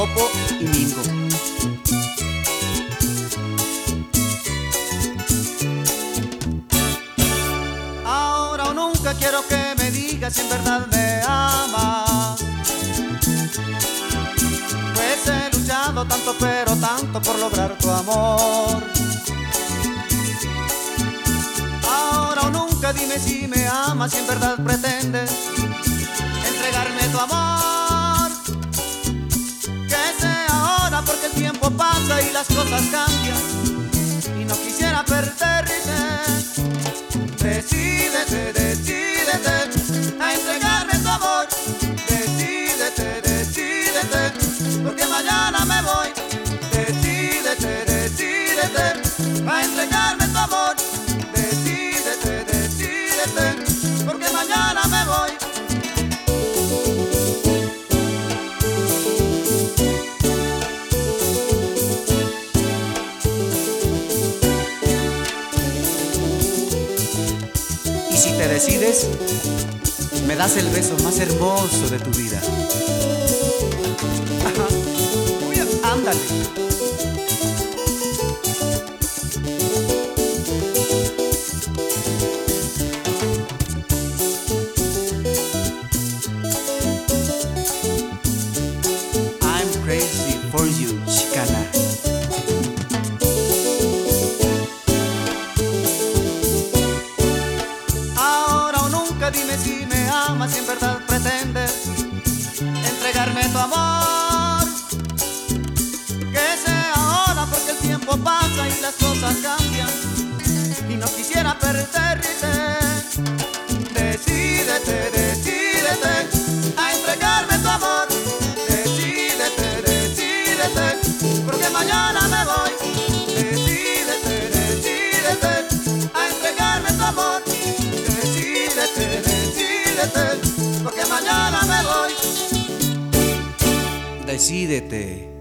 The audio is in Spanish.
Popo y Mingo. Ahora o nunca quiero que me digas si en verdad me amas, pues he luchado tanto pero tanto por lograr tu amor. Ahora o nunca dime si me amas, si en verdad pretendes entregarme tu amor. Que sea ahora porque el tiempo pasa y las cosas cambian y no quisiera perderte. Decídete, decídete a entregarme tu amor. Decídete, decídete, porque mañana me voy. Decídete, decídete a entregarme tu amor. Decídete, decídete, porque mañana me voy. Y si te decides, me das el beso más hermoso de tu vida. Ajá. Ándale. I'm crazy for you, chicana. Ahora o nunca dime si me amas, si en verdad pretendes entregarme tu amor. Que sea ahora porque el tiempo pasa y las cosas cambian y no quisiera perderte. Decídete, decídete a entregarme tu amor. Decídete, decídete, porque mañana me voy. Decídete, decídete a entregarme tu amor. Decídete, decídete, porque mañana me voy. Decídete.